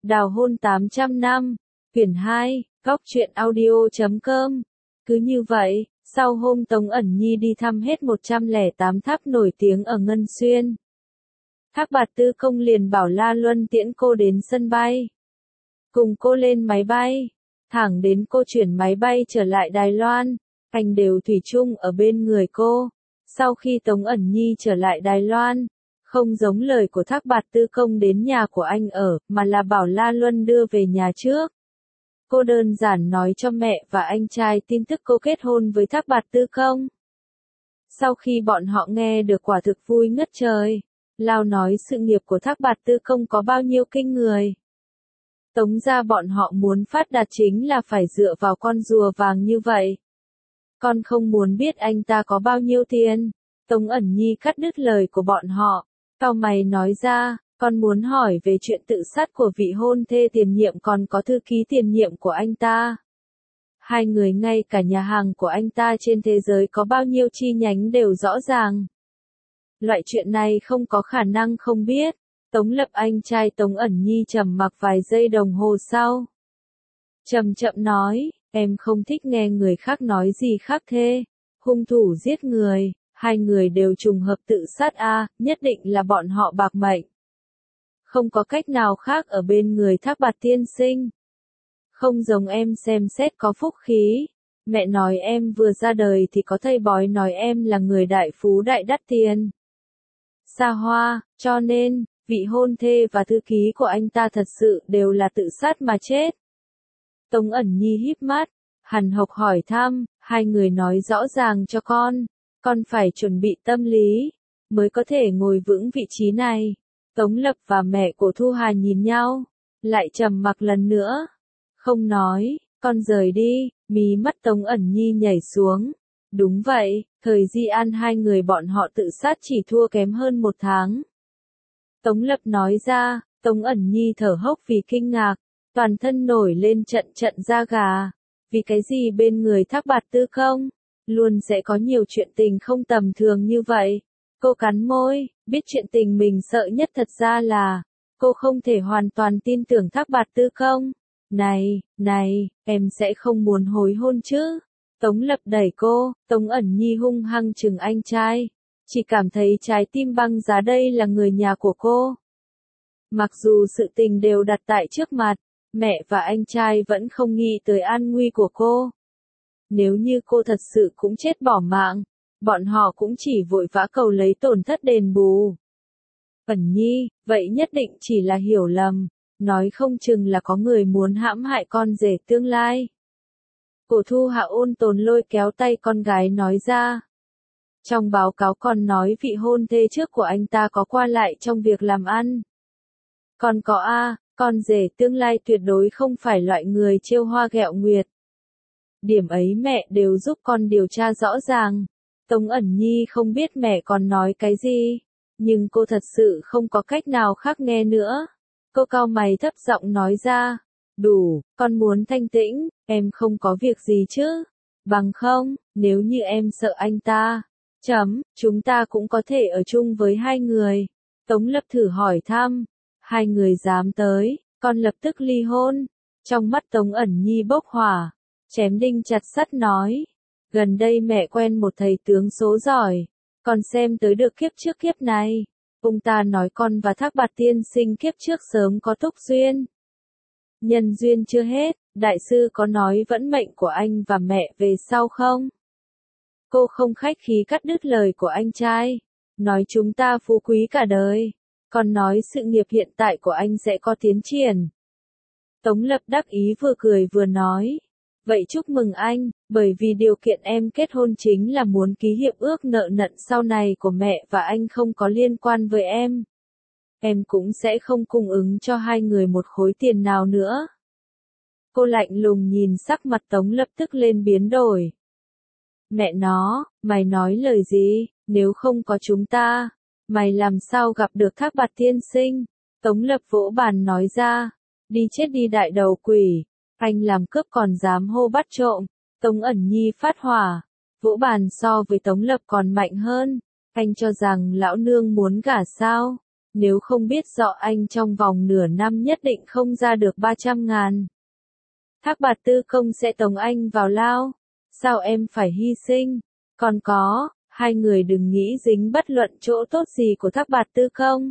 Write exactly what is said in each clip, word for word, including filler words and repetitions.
Đào hôn tám trăm năm, quyển hai, góc truyện audio chấm com. Cứ như vậy, sau hôm Tống Ẩn Nhi đi thăm hết một trăm lẻ tám tháp nổi tiếng ở Ngân Xuyên, Thác Bạt Tư Công liền bảo La Luân tiễn cô đến sân bay. Cùng cô lên máy bay, thẳng đến cô chuyển máy bay trở lại Đài Loan, anh đều thủy chung ở bên người cô. Sau khi Tống Ẩn Nhi trở lại Đài Loan, không giống lời của Thác Bạt Tư Công đến nhà của anh ở, mà là bảo La Luân đưa về nhà trước. Cô đơn giản nói cho mẹ và anh trai tin tức cô kết hôn với Thác Bạt Tư Công. Sau khi bọn họ nghe được quả thực vui ngất trời. Lao nói sự nghiệp của Thác Bạt Tư Công có bao nhiêu kinh người. Tống gia bọn họ muốn phát đạt chính là phải dựa vào con rùa vàng như vậy. Con không muốn biết anh ta có bao nhiêu tiền. Tống Ẩn Nhi cắt đứt lời của bọn họ. Cau mày nói ra, con muốn hỏi về chuyện tự sát của vị hôn thê tiền nhiệm còn có thư ký tiền nhiệm của anh ta. Hai người ngay cả nhà hàng của anh ta trên thế giới có bao nhiêu chi nhánh đều rõ ràng. Loại chuyện này không có khả năng không biết. Tống Lập anh trai Tống Ẩn Nhi trầm mặc vài giây đồng hồ sau. Chậm chậm nói, em không thích nghe người khác nói gì khác thế. Hung thủ giết người, hai người đều trùng hợp tự sát a, nhất định là bọn họ bạc mệnh. Không có cách nào khác ở bên người Thác Bạt tiên sinh. Không giống em xem xét có phúc khí. Mẹ nói em vừa ra đời thì có thầy bói nói em là người đại phú đại đắt tiền. Xa hoa, cho nên, vị hôn thê và thư ký của anh ta thật sự đều là tự sát mà chết. Tống Ẩn Nhi híp mắt, hằn học hỏi thăm, hai người nói rõ ràng cho con, con phải chuẩn bị tâm lý, mới có thể ngồi vững vị trí này. Tống Lập và mẹ của Thu Hà nhìn nhau, lại trầm mặc lần nữa, không nói, con rời đi, mí mắt Tống Ẩn Nhi nhảy xuống. Đúng vậy, thời Di An hai người bọn họ tự sát chỉ thua kém hơn một tháng. Tống Lập nói ra, Tống Ẩn Nhi thở hốc vì kinh ngạc, toàn thân nổi lên trận trận da gà. Vì cái gì bên người Thác Bạt Tư Công, luôn sẽ có nhiều chuyện tình không tầm thường như vậy. Cô cắn môi, biết chuyện tình mình sợ nhất thật ra là, cô không thể hoàn toàn tin tưởng Thác Bạt Tư Công. Này, này, em sẽ không muốn hối hôn chứ? Tống Lập đẩy cô, Tống Ẩn Nhi hung hăng chừng anh trai. Chỉ cảm thấy trái tim băng giá đây là người nhà của cô. Mặc dù sự tình đều đặt tại trước mặt, mẹ và anh trai vẫn không nghĩ tới an nguy của cô. Nếu như cô thật sự cũng chết bỏ mạng, bọn họ cũng chỉ vội vã cầu lấy tổn thất đền bù. Ẩn Nhi, vậy nhất định chỉ là hiểu lầm, nói không chừng là có người muốn hãm hại con rể tương lai. Cổ Thu Hạ ôn tồn lôi kéo tay con gái nói ra. Trong báo cáo còn nói vị hôn thê trước của anh ta có qua lại trong việc làm ăn. Còn có a, con rể tương lai tuyệt đối không phải loại người trêu hoa ghẹo nguyệt. Điểm ấy mẹ đều giúp con điều tra rõ ràng. Tống Ẩn Nhi không biết mẹ còn nói cái gì, nhưng cô thật sự không có cách nào khác nghe nữa. Cô cau mày thấp giọng nói ra. Đủ, con muốn thanh tĩnh, em không có việc gì chứ. Bằng không, nếu như em sợ anh ta, chấm, chúng ta cũng có thể ở chung với hai người. Tống Lập thử hỏi thăm, hai người dám tới, con lập tức ly hôn. Trong mắt Tống Ẩn Nhi bốc hỏa, chém đinh chặt sắt nói. Gần đây mẹ quen một thầy tướng số giỏi, con xem tới được kiếp trước kiếp này. Ông ta nói con và Thác Bạt tiên sinh kiếp trước sớm có túc duyên. Nhân duyên chưa hết, đại sư có nói vẫn mệnh của anh và mẹ về sau không? Cô không khách khí cắt đứt lời của anh trai. Nói chúng ta phú quý cả đời. Còn nói sự nghiệp hiện tại của anh sẽ có tiến triển. Tống Lập đắc ý vừa cười vừa nói. Vậy chúc mừng anh, bởi vì điều kiện em kết hôn chính là muốn ký hiệp ước nợ nần sau này của mẹ và anh không có liên quan với em. Em cũng sẽ không cung ứng cho hai người một khối tiền nào nữa. Cô lạnh lùng nhìn sắc mặt Tống Lập tức lên biến đổi. Mẹ nó, mày nói lời gì, nếu không có chúng ta, mày làm sao gặp được Thác Bạt tiên sinh? Tống Lập vỗ bàn nói ra, đi chết đi đại đầu quỷ, anh làm cướp còn dám hô bắt trộm. Tống Ẩn Nhi phát hỏa, vỗ bàn so với Tống Lập còn mạnh hơn, anh cho rằng lão nương muốn gả sao? Nếu không biết rõ anh trong vòng nửa năm nhất định không ra được ba trăm ngàn. Thác Bạt Tư Công sẽ tống anh vào lao. Sao em phải hy sinh? Còn có, hai người đừng nghĩ dính bất luận chỗ tốt gì của Thác Bạt Tư Công.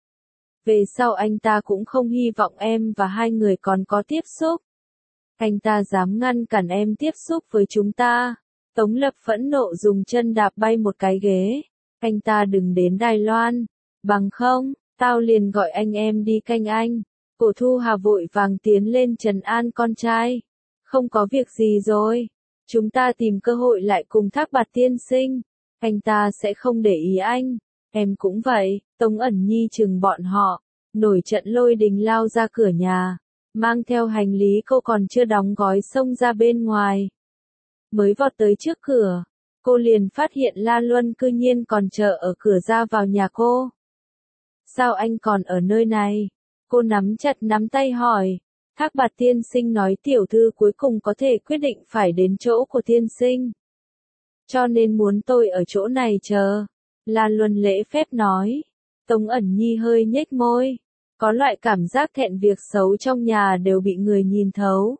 Về sau anh ta cũng không hy vọng em và hai người còn có tiếp xúc. Anh ta dám ngăn cản em tiếp xúc với chúng ta. Tống Lập phẫn nộ dùng chân đạp bay một cái ghế. Anh ta đừng đến Đài Loan. Bằng không, tao liền gọi anh em đi canh anh. Cổ Thu Hà vội vàng tiến lên trấn an con trai. Không có việc gì rồi. Chúng ta tìm cơ hội lại cùng Thác Bạt tiên sinh. Anh ta sẽ không để ý anh. Em cũng vậy. Tống Ẩn Nhi chừng bọn họ. Nổi trận lôi đình lao ra cửa nhà. Mang theo hành lý cô còn chưa đóng gói xông ra bên ngoài. Mới vọt tới trước cửa. Cô liền phát hiện La Luân cư nhiên còn chờ ở cửa ra vào nhà cô. Sao anh còn ở nơi này? Cô nắm chặt nắm tay hỏi. Thác Bạt tiên sinh nói tiểu thư cuối cùng có thể quyết định phải đến chỗ của tiên sinh. Cho nên muốn tôi ở chỗ này chờ. La Luân lễ phép nói. Tống Ẩn Nhi hơi nhếch môi. Có loại cảm giác thẹn việc xấu trong nhà đều bị người nhìn thấu.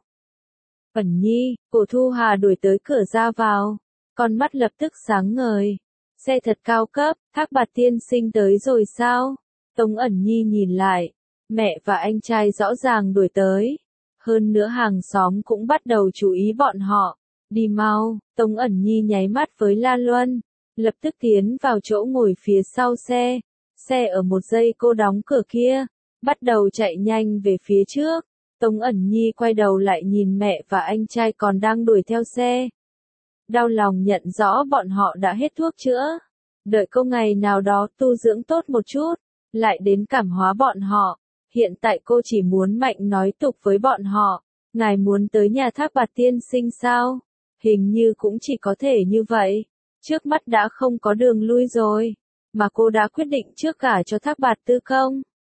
Ẩn Nhi, Cổ Thu Hà đuổi tới cửa ra vào. Con mắt lập tức sáng ngời. Xe thật cao cấp, Thác Bạt tiên sinh tới rồi sao? Tống Ẩn Nhi nhìn lại. Mẹ và anh trai rõ ràng đuổi tới. Hơn nữa hàng xóm cũng bắt đầu chú ý bọn họ. Đi mau, Tống Ẩn Nhi nháy mắt với La Luân. Lập tức tiến vào chỗ ngồi phía sau xe. Xe ở một giây cô đóng cửa kia. Bắt đầu chạy nhanh về phía trước. Tống Ẩn Nhi quay đầu lại nhìn mẹ và anh trai còn đang đuổi theo xe. Đau lòng nhận rõ bọn họ đã hết thuốc chữa. Đợi cô ngày nào đó tu dưỡng tốt một chút. Lại đến cảm hóa bọn họ. Hiện tại cô chỉ muốn mạnh nói tục với bọn họ. Ngài muốn tới nhà Thác Bạt tiên sinh sao? Hình như cũng chỉ có thể như vậy. Trước mắt đã không có đường lui rồi. Mà cô đã quyết định trước cả cho Thác Bạt Tư Công.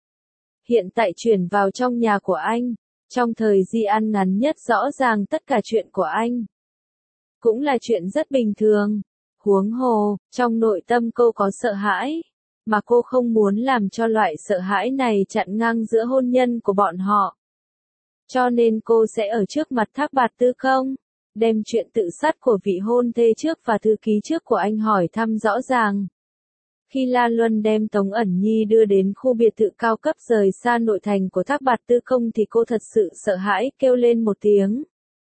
Hiện tại chuyển vào trong nhà của anh. Trong thời gian ngắn nhất rõ ràng tất cả chuyện của anh. Cũng là chuyện rất bình thường. Huống hồ, trong nội tâm cô có sợ hãi. Mà cô không muốn làm cho loại sợ hãi này chặn ngang giữa hôn nhân của bọn họ. Cho nên cô sẽ ở trước mặt Thác Bạt Tư Công. Đem chuyện tự sát của vị hôn thê trước và thư ký trước của anh hỏi thăm rõ ràng. Khi La Luân đem Tống Ẩn Nhi đưa đến khu biệt thự cao cấp rời xa nội thành của Thác Bạt Tư Công thì cô thật sự sợ hãi kêu lên một tiếng.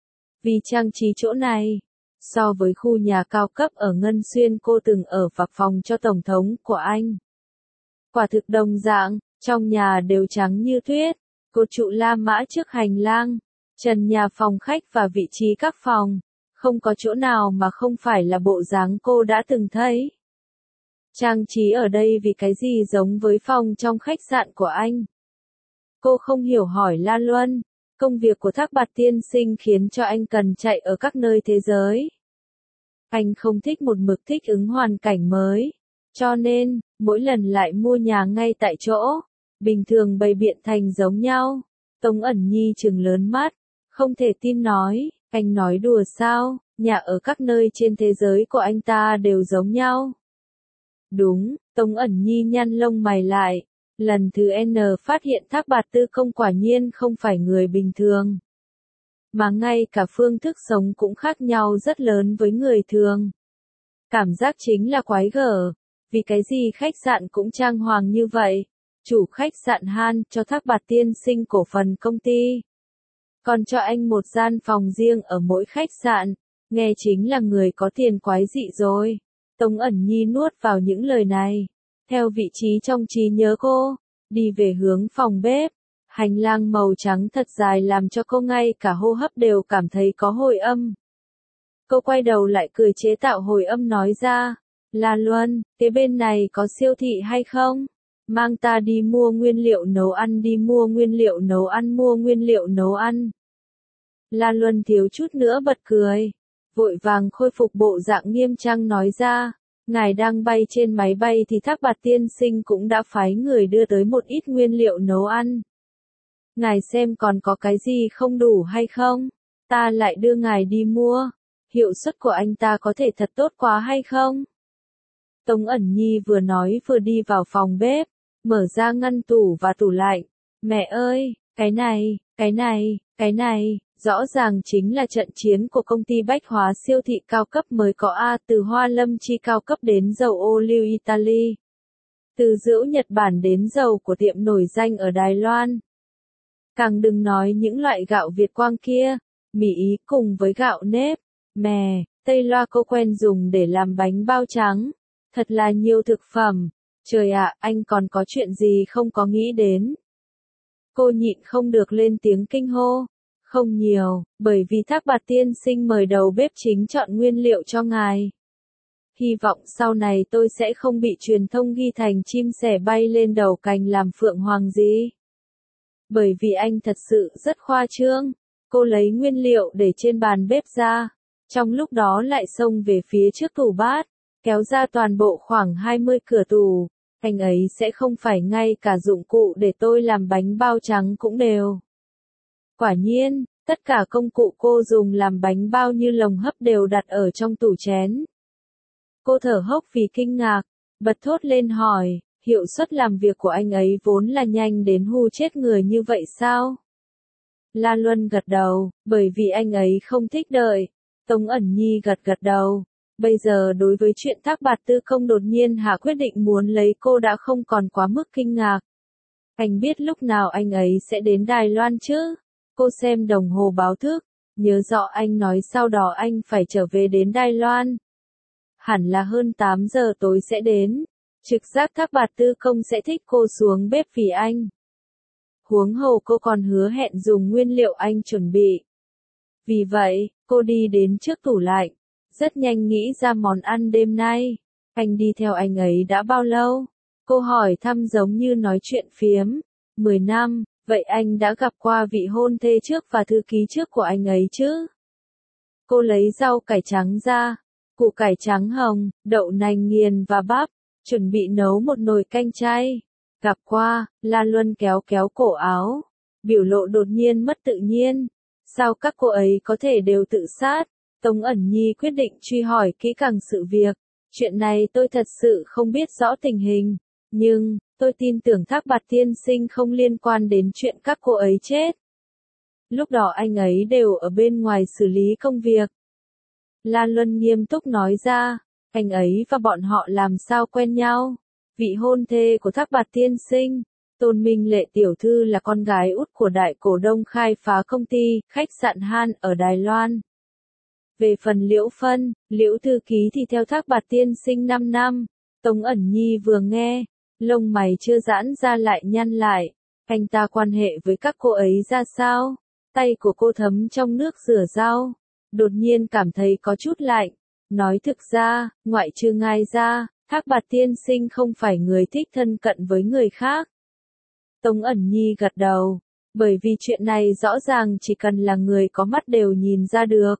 Vì trang trí chỗ này, so với khu nhà cao cấp ở Ngân Xuyên cô từng ở và phòng cho tổng thống của anh. Quả thực đồng dạng, trong nhà đều trắng như tuyết, cột trụ La Mã trước hành lang, trần nhà phòng khách và vị trí các phòng, không có chỗ nào mà không phải là bộ dáng cô đã từng thấy. Trang trí ở đây vì cái gì giống với phòng trong khách sạn của anh? Cô không hiểu hỏi La Luân, công việc của Thác Bạt tiên sinh khiến cho anh cần chạy ở các nơi thế giới. Anh không thích một mực thích ứng hoàn cảnh mới. Cho nên, mỗi lần lại mua nhà ngay tại chỗ, bình thường bày biện thành giống nhau. Tống Ẩn Nhi trừng lớn mắt, không thể tin nói, anh nói đùa sao, nhà ở các nơi trên thế giới của anh ta đều giống nhau. Đúng, Tống Ẩn Nhi nhăn lông mày lại, lần thứ N phát hiện Thác Bạt Tư Công quả nhiên không phải người bình thường. Mà ngay cả phương thức sống cũng khác nhau rất lớn với người thường. Cảm giác chính là quái gở. Vì cái gì khách sạn cũng trang hoàng như vậy? Chủ khách sạn Han cho Thác Bạt tiên sinh cổ phần công ty. Còn cho anh một gian phòng riêng ở mỗi khách sạn. Nghe chính là người có tiền quái dị rồi. Tống Ẩn Nhi nuốt vào những lời này. Theo vị trí trong trí nhớ cô, đi về hướng phòng bếp. Hành lang màu trắng thật dài làm cho cô ngay cả hô hấp đều cảm thấy có hồi âm. Cô quay đầu lại cười chế tạo hồi âm nói ra. La Luân, cái bên này có siêu thị hay không? Mang ta đi mua nguyên liệu nấu ăn đi mua nguyên liệu nấu ăn mua nguyên liệu nấu ăn. La Luân thiếu chút nữa bật cười. Vội vàng khôi phục bộ dạng nghiêm trang nói ra. Ngài đang bay trên máy bay thì Thác Bạt tiên sinh cũng đã phái người đưa tới một ít nguyên liệu nấu ăn. Ngài xem còn có cái gì không đủ hay không? Ta lại đưa ngài đi mua. Hiệu suất của anh ta có thể thật tốt quá hay không? Tống Ẩn Nhi vừa nói vừa đi vào phòng bếp. mở ra ngăn tủ và tủ lạnh. Mẹ ơi, cái này, cái này, cái này, rõ ràng chính là trận chiến của công ty bách hóa siêu thị cao cấp mới có A, từ hoa lâm chi cao cấp đến dầu ô liu Italy. Từ rượu Nhật Bản đến dầu của tiệm nổi danh ở Đài Loan. Càng đừng nói những loại gạo Việt Quang kia, mì Ý cùng với gạo nếp, mè, Tây Loa cô quen dùng để làm bánh bao trắng. Thật là nhiều thực phẩm. Trời ạ, anh còn có chuyện gì không có nghĩ đến? Cô nhịn không được lên tiếng kinh hô. Không nhiều, bởi vì Thác Bạt tiên sinh mời đầu bếp chính chọn nguyên liệu cho ngài. Hy vọng sau này tôi sẽ không bị truyền thông ghi thành chim sẻ bay lên đầu cành làm phượng hoàng gì. Bởi vì anh thật sự rất khoa trương. Cô lấy nguyên liệu để trên bàn bếp ra. Trong lúc đó lại xông về phía trước tủ bát. Kéo ra toàn bộ khoảng hai mươi cửa tủ. Anh ấy sẽ không phải ngay cả dụng cụ để tôi làm bánh bao trắng cũng đều. Quả nhiên, tất cả công cụ cô dùng làm bánh bao như lồng hấp đều đặt ở trong tủ chén. Cô thở hốc vì kinh ngạc, bật thốt lên hỏi, hiệu suất làm việc của anh ấy vốn là nhanh đến hù chết người như vậy sao? Lan Luân gật đầu, bởi vì anh ấy không thích đợi. Tống Ẩn Nhi gật gật đầu. Bây giờ đối với chuyện Thác Bạt Tư Công đột nhiên hạ quyết định muốn lấy cô đã không còn quá mức kinh ngạc. Anh biết lúc nào anh ấy sẽ đến Đài Loan chứ? Cô xem đồng hồ báo thức, nhớ rõ anh nói sau đó anh phải trở về đến Đài Loan. Hẳn là hơn tám giờ tối sẽ đến. Trực giác Thác Bạt Tư Công sẽ thích cô xuống bếp vì anh. Huống hồ cô còn hứa hẹn dùng nguyên liệu anh chuẩn bị. Vì vậy, cô đi đến trước tủ lạnh. Rất nhanh nghĩ ra món ăn đêm nay. Anh đi theo anh ấy đã bao lâu? Cô hỏi thăm giống như nói chuyện phiếm. Mười năm, vậy anh đã gặp qua vị hôn thê trước và thư ký trước của anh ấy chứ? Cô lấy rau cải trắng ra, củ cải trắng hồng, đậu nành nghiền và bắp, chuẩn bị nấu một nồi canh chay. Gặp qua, Lan Luân kéo kéo cổ áo, biểu lộ đột nhiên mất tự nhiên. Sao các cô ấy có thể đều tự sát? Tống Ẩn Nhi quyết định truy hỏi kỹ càng sự việc. Chuyện này tôi thật sự không biết rõ tình hình, nhưng tôi tin tưởng Thác Bạt tiên sinh không liên quan đến chuyện các cô ấy chết. Lúc đó anh ấy đều ở bên ngoài xử lý công việc. Lan Luân nghiêm túc nói ra, anh ấy và bọn họ làm sao quen nhau? Vị hôn thê của Thác Bạt tiên sinh, Tôn Minh Lệ tiểu thư là con gái út của đại cổ đông khai phá công ty, khách sạn Han ở Đài Loan. Về phần Liễu Phân, Liễu thư ký thì theo Thác Bạt tiên sinh năm năm. Tống Ẩn Nhi vừa nghe, lông mày chưa giãn ra lại nhăn lại. Anh ta quan hệ với các cô ấy ra sao? Tay của cô thấm trong nước rửa rau. Đột nhiên cảm thấy có chút lạnh. Nói thực ra, ngoại trừ ngài ra, Thác Bạt tiên sinh không phải người thích thân cận với người khác. Tống Ẩn Nhi gật đầu. Bởi vì chuyện này rõ ràng chỉ cần là người có mắt đều nhìn ra được.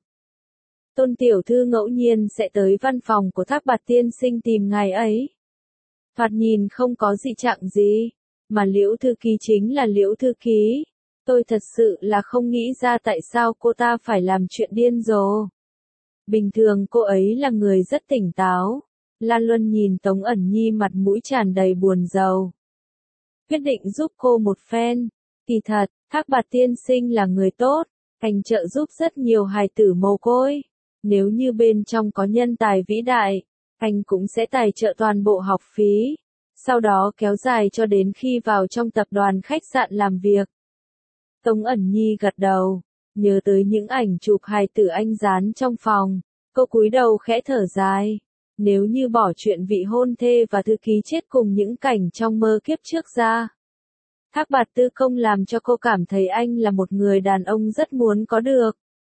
Tôn tiểu thư ngẫu nhiên sẽ tới văn phòng của Thác Bạt tiên sinh tìm ngài ấy. Thoạt nhìn không có dị trạng gì, mà Liễu thư ký chính là Liễu thư ký. Tôi thật sự là không nghĩ ra tại sao cô ta phải làm chuyện điên rồ. Bình thường cô ấy là người rất tỉnh táo. Lan Luân nhìn Tống Ẩn Nhi mặt mũi tràn đầy buồn rầu. Quyết định giúp cô một phen. Kỳ thật, Thác Bạt tiên sinh là người tốt, anh trợ giúp rất nhiều hài tử mồ côi. Nếu như bên trong có nhân tài vĩ đại, anh cũng sẽ tài trợ toàn bộ học phí, sau đó kéo dài cho đến khi vào trong tập đoàn khách sạn làm việc. Tống Ẩn Nhi gật đầu, nhớ tới những ảnh chụp hài tử anh dán trong phòng, cô cúi đầu khẽ thở dài. Nếu như bỏ chuyện vị hôn thê và thư ký chết cùng những cảnh trong mơ kiếp trước ra, Thác Bạt Tư Công làm cho cô cảm thấy anh là một người đàn ông rất muốn có được.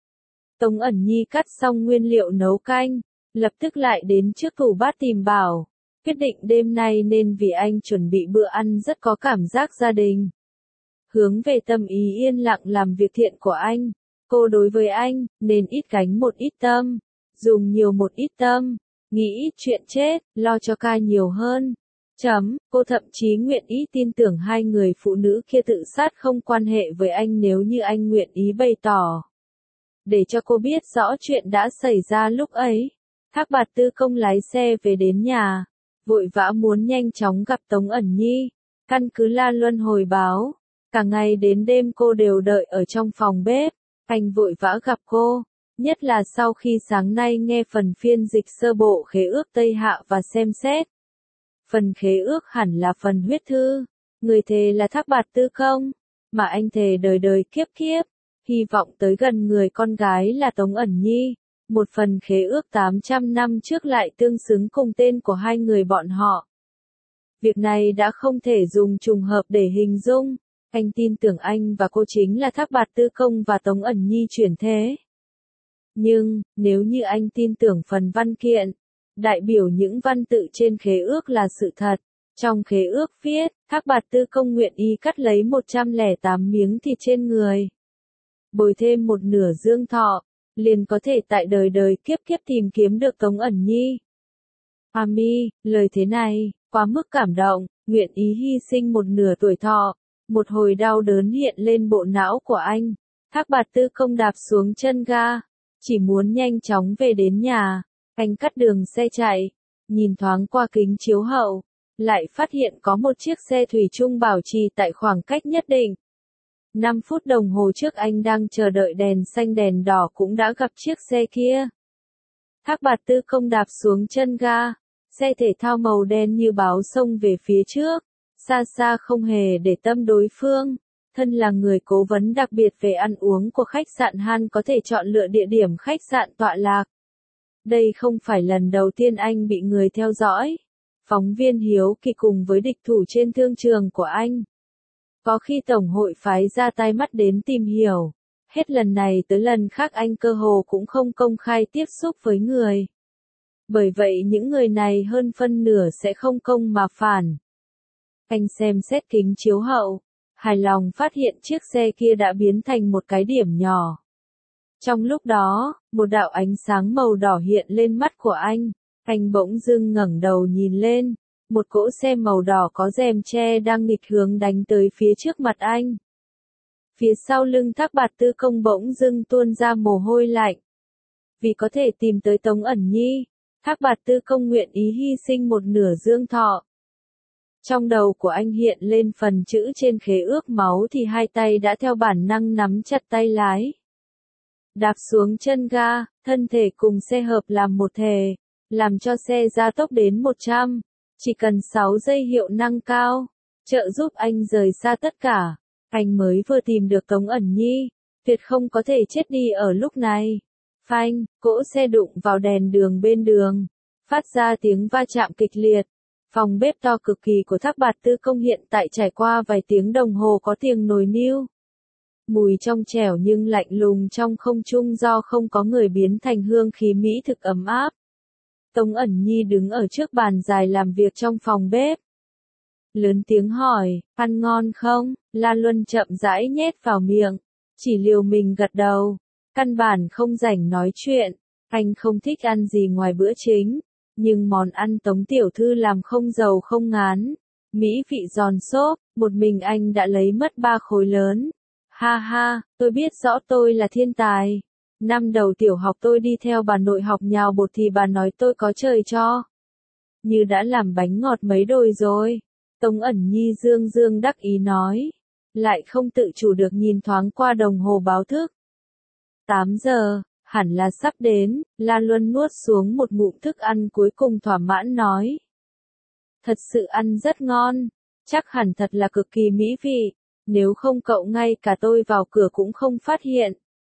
Tống Ẩn Nhi cắt xong nguyên liệu nấu canh, lập tức lại đến trước tủ bát tìm bảo, quyết định đêm nay nên vì anh chuẩn bị bữa ăn rất có cảm giác gia đình. Hướng về tâm ý yên lặng làm việc thiện của anh, cô đối với anh, nên ít gánh một ít tâm, dùng nhiều một ít tâm, nghĩ ít chuyện chết, lo cho ca nhiều hơn. Chấm, cô thậm chí nguyện ý tin tưởng hai người phụ nữ kia tự sát không quan hệ với anh nếu như anh nguyện ý bày tỏ. Để cho cô biết rõ chuyện đã xảy ra lúc ấy, Thác Bạt Tư Công lái xe về đến nhà, vội vã muốn nhanh chóng gặp Tống Ẩn Nhi. Căn cứ La Luân hồi báo, cả ngày đến đêm cô đều đợi ở trong phòng bếp, anh vội vã gặp cô, nhất là sau khi sáng nay nghe phần phiên dịch sơ bộ khế ước Tây Hạ và xem xét. Phần khế ước hẳn là phần huyết thư, người thề là Thác Bạt Tư Không, mà anh thề đời đời kiếp kiếp, hy vọng tới gần người con gái là Tống Ẩn Nhi. Một phần khế ước tám trăm năm trước lại tương xứng cùng tên của hai người bọn họ. Việc này đã không thể dùng trùng hợp để hình dung, anh tin tưởng anh và cô chính là Thác Bạt Tư Không và Tống Ẩn Nhi chuyển thế. Nhưng, nếu như anh tin tưởng phần văn kiện, đại biểu những văn tự trên khế ước là sự thật, trong khế ước viết, Thác Bạt Tư Không nguyện ý cắt lấy một trăm lẻ tám miếng thịt trên người, bồi thêm một nửa dương thọ, liền có thể tại đời đời kiếp kiếp tìm kiếm được Tống Ẩn Nhi. Ami, lời thế này, quá mức cảm động, nguyện ý hy sinh một nửa tuổi thọ. Một hồi đau đớn hiện lên bộ não của anh. Thác Bạt Tư Không đạp xuống chân ga, chỉ muốn nhanh chóng về đến nhà. Anh cắt đường xe chạy, nhìn thoáng qua kính chiếu hậu, lại phát hiện có một chiếc xe thủy chung bảo trì tại khoảng cách nhất định. năm phút đồng hồ trước anh đang chờ đợi đèn xanh đèn đỏ cũng đã gặp chiếc xe kia. Thác Bạt Tư Không đạp xuống chân ga, xe thể thao màu đen như báo xông về phía trước, xa xa không hề để tâm đối phương. Thân là người cố vấn đặc biệt về ăn uống của khách sạn Han có thể chọn lựa địa điểm khách sạn tọa lạc. Đây không phải lần đầu tiên anh bị người theo dõi. Phóng viên hiếu kỳ cùng với địch thủ trên thương trường của anh. Có khi Tổng hội phái ra tai mắt đến tìm hiểu. Hết lần này tới lần khác anh cơ hồ cũng không công khai tiếp xúc với người. Bởi vậy những người này hơn phân nửa sẽ không công mà phản. Anh xem xét kính chiếu hậu, hài lòng phát hiện chiếc xe kia đã biến thành một cái điểm nhỏ. Trong lúc đó, một đạo ánh sáng màu đỏ hiện lên mắt của anh, anh bỗng dưng ngẩng đầu nhìn lên, một cỗ xe màu đỏ có rèm che đang nghịch hướng đánh tới phía trước mặt anh. Phía sau lưng Thác Bạt Tư Không bỗng dưng tuôn ra mồ hôi lạnh. Vì có thể tìm tới Tống Ẩn Nhi, Thác Bạt Tư Không nguyện ý hy sinh một nửa dương thọ. Trong đầu của anh hiện lên phần chữ trên khế ước máu thì hai tay đã theo bản năng nắm chặt tay lái. Đạp xuống chân ga, thân thể cùng xe hợp làm một thể, làm cho xe gia tốc đến một trăm, chỉ cần sáu giây hiệu năng cao, trợ giúp anh rời xa tất cả. Anh mới vừa tìm được Tống Ẩn Nhi, tuyệt không có thể chết đi ở lúc này. Phanh, cỗ xe đụng vào đèn đường bên đường, phát ra tiếng va chạm kịch liệt. Phòng bếp to cực kỳ của Thác Bạt Tư Không hiện tại trải qua vài tiếng đồng hồ có tiếng nồi niêu. Mùi trong trẻo nhưng lạnh lùng trong không trung do không có người biến thành hương khí mỹ thực ấm áp. Tống Ẩn Nhi đứng ở trước bàn dài làm việc trong phòng bếp. Lớn tiếng hỏi, ăn ngon không? La Luân chậm rãi nhét vào miệng, chỉ liều mình gật đầu. Căn bản không rảnh nói chuyện, anh không thích ăn gì ngoài bữa chính. Nhưng món ăn Tống tiểu thư làm không giàu không ngán, mỹ vị giòn xốp, một mình anh đã lấy mất ba khối lớn. Ha ha, tôi biết rõ tôi là thiên tài. Năm đầu tiểu học tôi đi theo bà nội học nhào bột thì bà nói tôi có trời cho. Như đã làm bánh ngọt mấy đồi rồi. Tống Ẩn Nhi dương dương đắc ý nói. Lại không tự chủ được nhìn thoáng qua đồng hồ báo thức. tám giờ. Hẳn là sắp đến, La Luân nuốt xuống một ngụm thức ăn cuối cùng thỏa mãn nói. Thật sự ăn rất ngon, chắc hẳn thật là cực kỳ mỹ vị, nếu không cậu ngay cả tôi vào cửa cũng không phát hiện.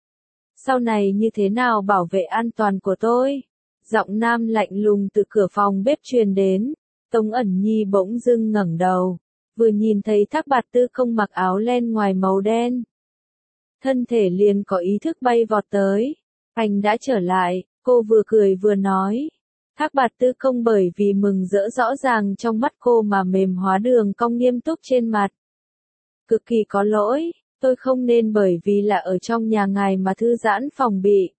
Sau này như thế nào bảo vệ an toàn của tôi? Giọng nam lạnh lùng từ cửa phòng bếp truyền đến, Tống Ẩn Nhi bỗng dưng ngẩng đầu, vừa nhìn thấy Thác Bạt Tư Không mặc áo len ngoài màu đen. Thân thể liền có ý thức bay vọt tới. Anh đã trở lại, cô vừa cười vừa nói. Thác Bạt Tư Không bởi vì mừng rỡ rõ ràng trong mắt cô mà mềm hóa đường cong nghiêm túc trên mặt. Cực kỳ có lỗi, tôi không nên bởi vì là ở trong nhà ngài mà thư giãn phòng bị.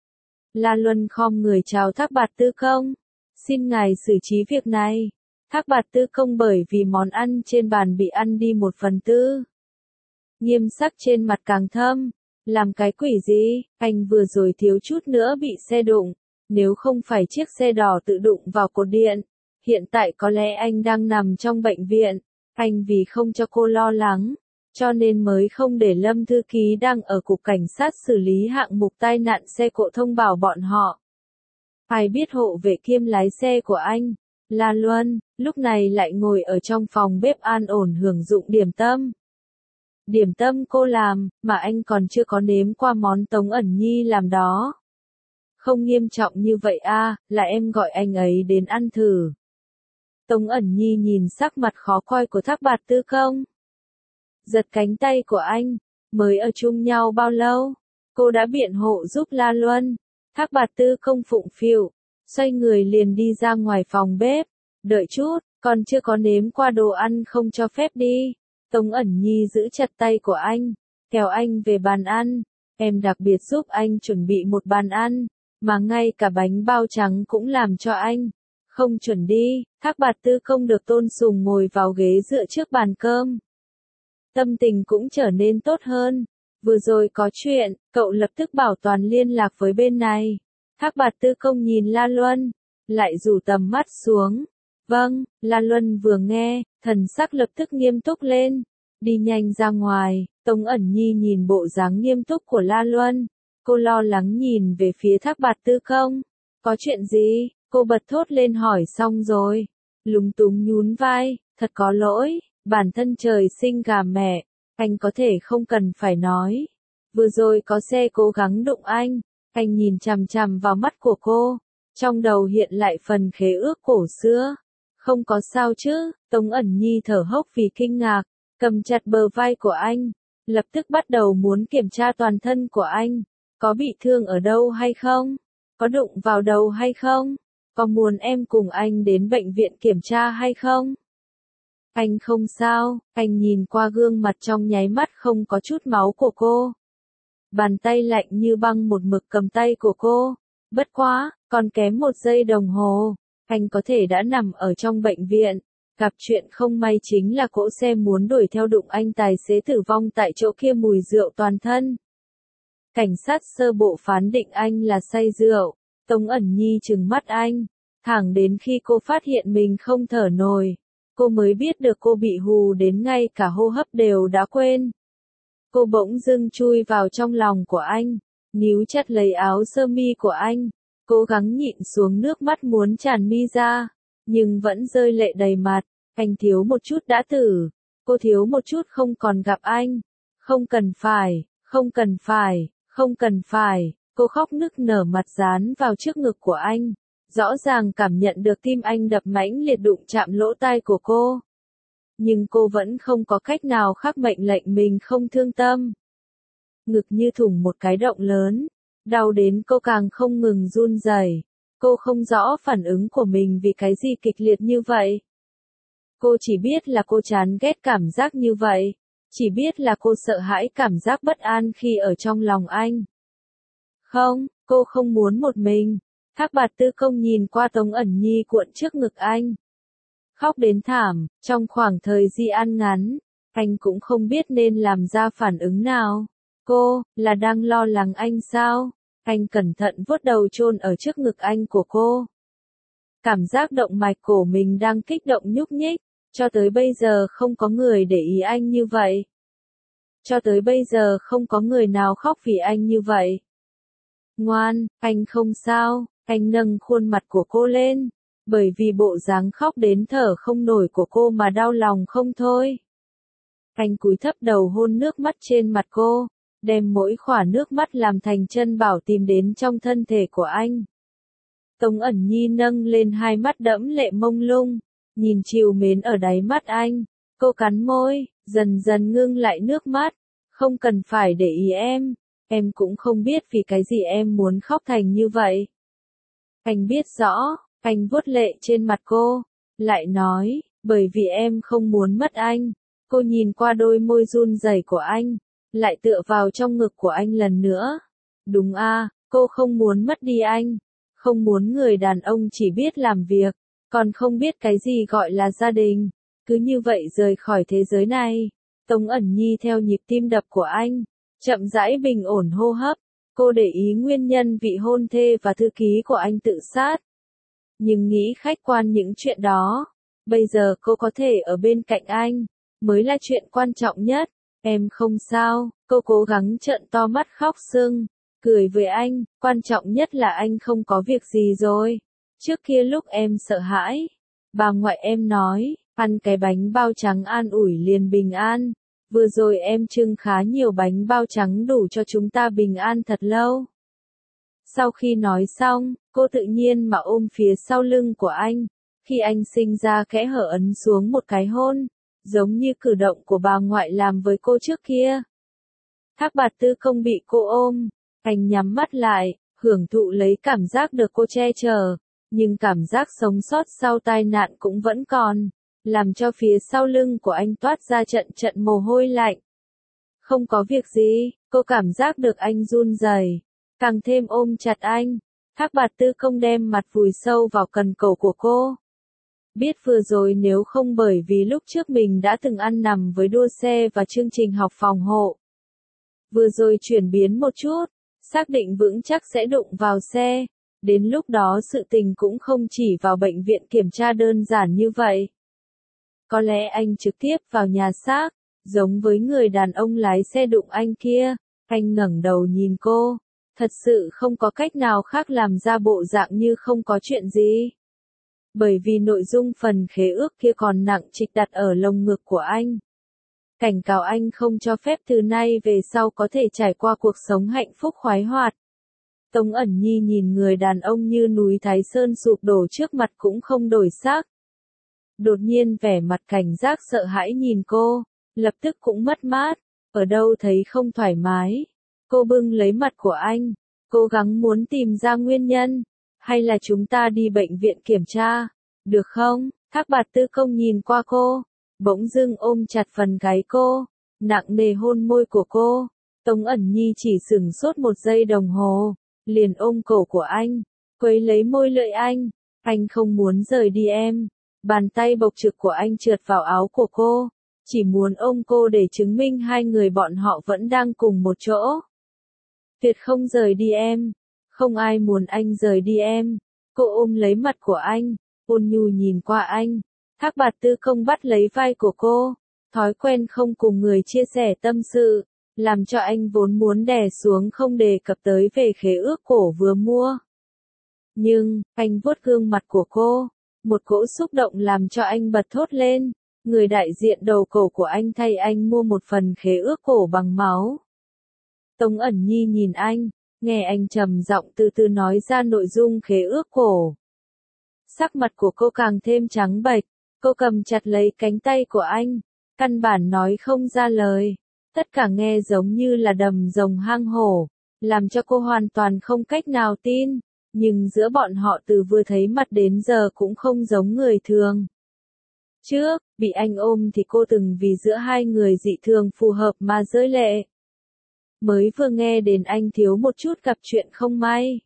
La Luân khom người chào Thác Bạt Tư Không. Xin ngài xử trí việc này. Thác Bạt Tư Không bởi vì món ăn trên bàn bị ăn đi một phần tư. Nghiêm sắc trên mặt càng thâm. Làm cái quỷ gì, anh vừa rồi thiếu chút nữa bị xe đụng, nếu không phải chiếc xe đỏ tự đụng vào cột điện, hiện tại có lẽ anh đang nằm trong bệnh viện. Anh vì không cho cô lo lắng, cho nên mới không để Lâm thư ký đang ở cục cảnh sát xử lý hạng mục tai nạn xe cộ thông báo bọn họ. Ai biết hộ vệ kiêm lái xe của anh, La Luân, lúc này lại ngồi ở trong phòng bếp an ổn hưởng dụng điểm tâm. Điểm tâm cô làm, mà anh còn chưa có nếm qua món Tống Ẩn Nhi làm đó. Không nghiêm trọng như vậy à, là em gọi anh ấy đến ăn thử. Tống Ẩn Nhi nhìn sắc mặt khó coi của Thác Bạt Tư Công. Giật cánh tay của anh, mới ở chung nhau bao lâu? Cô đã biện hộ giúp La Luân. Thác Bạt Tư Công phụng phịu, xoay người liền đi ra ngoài phòng bếp. Đợi chút, còn chưa có nếm qua đồ ăn không cho phép đi. Tống Ẩn Nhi giữ chặt tay của anh, kéo anh về bàn ăn. Em đặc biệt giúp anh chuẩn bị một bàn ăn, mà ngay cả bánh bao trắng cũng làm cho anh. Không chuẩn đi, Thác Bạt Tư Công được tôn sùng ngồi vào ghế dựa trước bàn cơm. Tâm tình cũng trở nên tốt hơn. Vừa rồi có chuyện, cậu lập tức bảo toàn liên lạc với bên này. Thác Bạt Tư Công nhìn La Luân, lại rủ tầm mắt xuống. Vâng, La Luân vừa nghe, thần sắc lập tức nghiêm túc lên. Đi nhanh ra ngoài, Tống Ẩn Nhi nhìn bộ dáng nghiêm túc của La Luân. Cô lo lắng nhìn về phía Thác Bạt Tư Công. Có chuyện gì? Cô bật thốt lên hỏi xong rồi. Lúng túng nhún vai, thật có lỗi, bản thân trời sinh gà mẹ. Anh có thể không cần phải nói. Vừa rồi có xe cố gắng đụng anh. Anh nhìn chằm chằm vào mắt của cô. Trong đầu hiện lại phần khế ước cổ xưa. Không có sao chứ, Tống Ẩn Nhi thở hốc vì kinh ngạc. Cầm chặt bờ vai của anh. Lập tức bắt đầu muốn kiểm tra toàn thân của anh. Có bị thương ở đâu hay không? Có đụng vào đầu hay không? Có muốn em cùng anh đến bệnh viện kiểm tra hay không? Anh không sao, anh nhìn qua gương mặt trong nháy mắt không có chút máu của cô. Bàn tay lạnh như băng một mực cầm tay của cô. Bất quá, còn kém một giây đồng hồ, anh có thể đã nằm ở trong bệnh viện. Gặp chuyện không may chính là cỗ xe muốn đuổi theo đụng anh tài xế tử vong tại chỗ kia mùi rượu toàn thân. Cảnh sát sơ bộ phán định anh là say rượu. Tống Ẩn Nhi trừng mắt anh, thẳng đến khi cô phát hiện mình không thở nổi. Cô mới biết được cô bị hù đến ngay cả hô hấp đều đã quên. Cô bỗng dưng chui vào trong lòng của anh, níu chặt lấy áo sơ mi của anh, cố gắng nhịn xuống nước mắt muốn tràn mi ra, nhưng vẫn rơi lệ đầy mặt. Anh thiếu một chút đã tử, cô thiếu một chút không còn gặp anh. Không cần phải, không cần phải, không cần phải, cô khóc nức nở mặt dán vào trước ngực của anh. Rõ ràng cảm nhận được tim anh đập mãnh liệt đụng chạm lỗ tai của cô. Nhưng cô vẫn không có cách nào khác mệnh lệnh mình không thương tâm. Ngực như thủng một cái động lớn, đau đến cô càng không ngừng run rẩy. Cô không rõ phản ứng của mình vì cái gì kịch liệt như vậy. Cô chỉ biết là cô chán ghét cảm giác như vậy. Chỉ biết là cô sợ hãi cảm giác bất an khi ở trong lòng anh. Không, cô không muốn một mình. Thác Bạt Tư Công nhìn qua Tống Ẩn Nhi cuộn trước ngực anh. Khóc đến thảm, trong khoảng thời gian ngắn, anh cũng không biết nên làm ra phản ứng nào. Cô, là đang lo lắng anh sao? Anh cẩn thận vuốt đầu chôn ở trước ngực anh của cô. Cảm giác động mạch cổ mình đang kích động nhúc nhích, cho tới bây giờ không có người để ý anh như vậy. Cho tới bây giờ không có người nào khóc vì anh như vậy. Ngoan, anh không sao, anh nâng khuôn mặt của cô lên, bởi vì bộ dáng khóc đến thở không nổi của cô mà đau lòng không thôi. Anh cúi thấp đầu hôn nước mắt trên mặt cô, đem mỗi khỏa nước mắt làm thành chân bảo tìm đến trong thân thể của anh. Tống Ẩn Nhi nâng lên hai mắt đẫm lệ mông lung, nhìn trìu mến ở đáy mắt anh, cô cắn môi, dần dần ngưng lại nước mắt, không cần phải để ý em, em cũng không biết vì cái gì em muốn khóc thành như vậy. Anh biết rõ, anh vuốt lệ trên mặt cô, lại nói, bởi vì em không muốn mất anh. Cô nhìn qua đôi môi run rẩy của anh, lại tựa vào trong ngực của anh lần nữa. Đúng a, cô không muốn mất đi anh, không muốn người đàn ông chỉ biết làm việc, còn không biết cái gì gọi là gia đình, cứ như vậy rời khỏi thế giới này. Tống Ẩn Nhi theo nhịp tim đập của anh, chậm rãi bình ổn hô hấp, cô để ý nguyên nhân vị hôn thê và thư ký của anh tự sát. Nhưng nghĩ khách quan những chuyện đó, Bây giờ cô có thể ở bên cạnh anh, mới là chuyện quan trọng nhất. Em không sao, cô cố gắng trợn to mắt khóc sưng, cười với anh, quan trọng nhất là anh không có việc gì rồi. Trước kia lúc em sợ hãi, bà ngoại em nói, ăn cái bánh bao trắng an ủi liền bình an. Vừa rồi em trưng khá nhiều bánh bao trắng đủ cho chúng ta bình an thật lâu. Sau khi nói xong, cô tự nhiên mà ôm phía sau lưng của anh. Khi anh sinh ra kẽ hở ấn xuống một cái hôn, giống như cử động của bà ngoại làm với cô trước kia. Thác Bạt Tư không bị cô ôm, anh nhắm mắt lại, hưởng thụ lấy cảm giác được cô che chở, nhưng cảm giác sống sót sau tai nạn cũng vẫn còn, làm cho phía sau lưng của anh toát ra trận trận mồ hôi lạnh. Không có việc gì, cô cảm giác được anh run rẩy, càng thêm ôm chặt anh. Thác Bạt Tư không đem mặt vùi sâu vào cần cổ của cô. Biết vừa rồi nếu không bởi vì lúc trước mình đã từng ăn nằm với đua xe và chương trình học phòng hộ. Vừa rồi chuyển biến một chút, xác định vững chắc sẽ đụng vào xe. Đến lúc đó sự tình cũng không chỉ vào bệnh viện kiểm tra đơn giản như vậy. Có lẽ anh trực tiếp vào nhà xác, giống với người đàn ông lái xe đụng anh kia. Anh ngẩng đầu nhìn cô, thật sự không có cách nào khác làm ra bộ dạng như không có chuyện gì. Bởi vì nội dung phần khế ước kia còn nặng trịch đặt ở lồng ngực của anh. Cảnh cáo anh không cho phép từ nay về sau có thể trải qua cuộc sống hạnh phúc khoái hoạt. Tống Ẩn Nhi nhìn người đàn ông như núi Thái Sơn sụp đổ trước mặt cũng không đổi sắc. Đột nhiên vẻ mặt cảnh giác sợ hãi nhìn cô, lập tức cũng mất mát, ở đâu thấy không thoải mái. Cô bưng lấy mặt của anh, cố gắng muốn tìm ra nguyên nhân. Hay là chúng ta đi bệnh viện kiểm tra, được không? Thác Bạt Tư không nhìn qua cô, bỗng dưng ôm chặt phần gáy cô, nặng nề hôn môi của cô. Tống Ẩn Nhi chỉ sửng sốt một giây đồng hồ, liền ôm cổ của anh, quấy lấy môi lưỡi anh. Anh không muốn rời đi em. Bàn tay bộc trực của anh trượt vào áo của cô, chỉ muốn ôm cô để chứng minh hai người bọn họ vẫn đang cùng một chỗ. Tuyệt không rời đi em. Không ai muốn anh rời đi em. Cô ôm lấy mặt của anh, ôn nhu nhìn qua anh. Thác Bạt Tư không bắt lấy vai của cô. Thói quen không cùng người chia sẻ tâm sự, làm cho anh vốn muốn đè xuống không đề cập tới về khế ước cổ vừa mua. Nhưng, anh vuốt gương mặt của cô. Một cỗ xúc động làm cho anh bật thốt lên. Người đại diện đầu cổ của anh thay anh mua một phần khế ước cổ bằng máu. Tống Ẩn Nhi nhìn anh, nghe anh trầm giọng từ từ nói ra nội dung khế ước cổ. Sắc mặt của cô càng thêm trắng bệch, cô cầm chặt lấy cánh tay của anh, căn bản nói không ra lời. Tất cả nghe giống như là đầm rồng hang hổ, làm cho cô hoàn toàn không cách nào tin. Nhưng giữa bọn họ từ vừa thấy mặt đến giờ cũng không giống người thường. Trước, bị anh ôm thì cô từng vì giữa hai người dị thường phù hợp mà rơi lệ. Mới vừa nghe đến anh thiếu một chút gặp chuyện không may.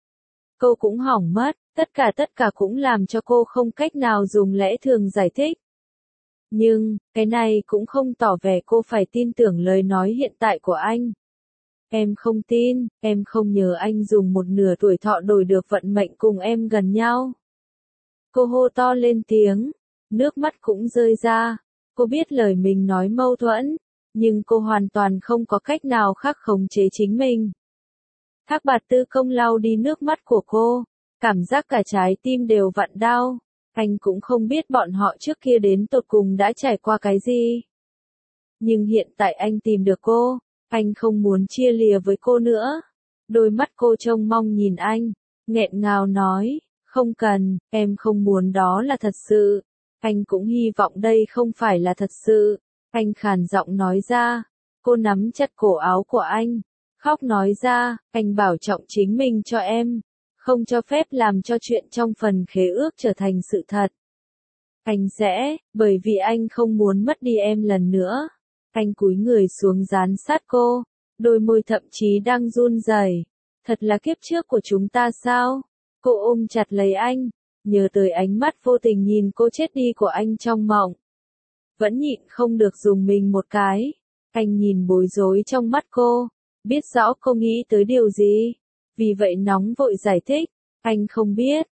Cô cũng hỏng mất, tất cả tất cả cũng làm cho cô không cách nào dùng lẽ thường giải thích. Nhưng, cái này cũng không tỏ vẻ cô phải tin tưởng lời nói hiện tại của anh. Em không tin, em không nhớ anh dùng một nửa tuổi thọ đổi được vận mệnh cùng em gần nhau. Cô hô to lên tiếng, nước mắt cũng rơi ra. Cô biết lời mình nói mâu thuẫn, nhưng cô hoàn toàn không có cách nào khác khống chế chính mình. Thác Bạt Tư không lau đi nước mắt của cô, cảm giác cả trái tim đều vặn đau. Anh cũng không biết bọn họ trước kia đến tột cùng đã trải qua cái gì. Nhưng hiện tại anh tìm được cô, anh không muốn chia lìa với cô nữa. Đôi mắt cô trông mong nhìn anh, nghẹn ngào nói, không cần, em không muốn đó là thật sự. Anh cũng hy vọng đây không phải là thật sự. Anh khàn giọng nói ra. Cô nắm chặt cổ áo của anh, khóc nói ra, anh bảo trọng chính mình cho em, không cho phép làm cho chuyện trong phần khế ước trở thành sự thật. Anh sẽ, bởi vì anh không muốn mất đi em lần nữa. Anh cúi người xuống dán sát cô, đôi môi thậm chí đang run rẩy. Thật là kiếp trước của chúng ta sao? Cô ôm chặt lấy anh, nhớ tới ánh mắt vô tình nhìn cô chết đi của anh trong mộng. Vẫn nhịn không được dùng mình một cái. Anh nhìn bối rối trong mắt cô, biết rõ cô nghĩ tới điều gì. Vì vậy nóng vội giải thích, anh không biết,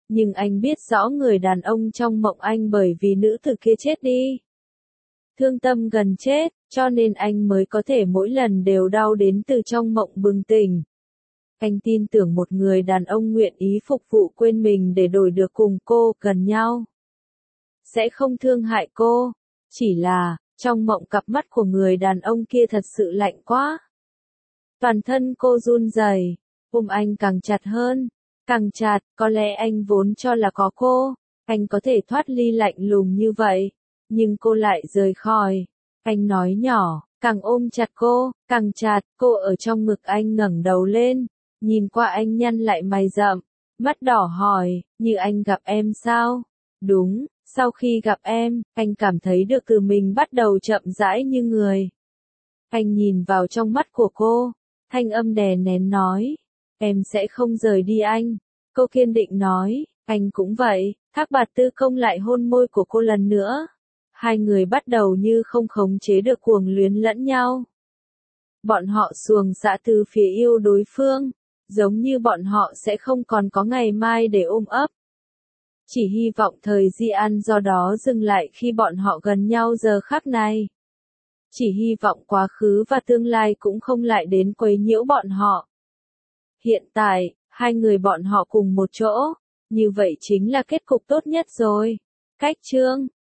Nhưng anh biết rõ người đàn ông trong mộng anh bởi vì nữ tử kia chết đi. Thương tâm gần chết, cho nên anh mới có thể mỗi lần đều đau đến từ trong mộng bừng tỉnh. Anh tin tưởng một người đàn ông nguyện ý phục vụ quên mình để đổi được cùng cô gần nhau. Sẽ không thương hại cô. Chỉ là, trong mộng cặp mắt của người đàn ông kia thật sự lạnh quá. Toàn thân cô run rẩy, ôm anh càng chặt hơn. Càng chặt, có lẽ anh vốn cho là có cô, anh có thể thoát ly lạnh lùng như vậy. Nhưng cô lại rời khỏi. Anh nói nhỏ, càng ôm chặt cô, càng chặt, cô ở trong ngực anh ngẩng đầu lên. Nhìn qua anh nhăn lại mày rậm, mắt đỏ hỏi, như anh gặp em sao? Đúng, sau khi gặp em, anh cảm thấy được từ mình bắt đầu chậm rãi như người. Anh nhìn vào trong mắt của cô, thanh âm đè nén nói, em sẽ không rời đi anh. Cô kiên định nói, anh cũng vậy. Thác Bạt Tư Công lại hôn môi của cô lần nữa. Hai người bắt đầu như không khống chế được cuồng luyến lẫn nhau. Bọn họ xuồng xã từ phía yêu đối phương, giống như bọn họ sẽ không còn có ngày mai để ôm ấp. Chỉ hy vọng thời gian do đó dừng lại khi bọn họ gần nhau giờ khắc này. Chỉ hy vọng quá khứ và tương lai cũng không lại đến quấy nhiễu bọn họ. Hiện tại, hai người bọn họ cùng một chỗ, như vậy chính là kết cục tốt nhất rồi. Cách chương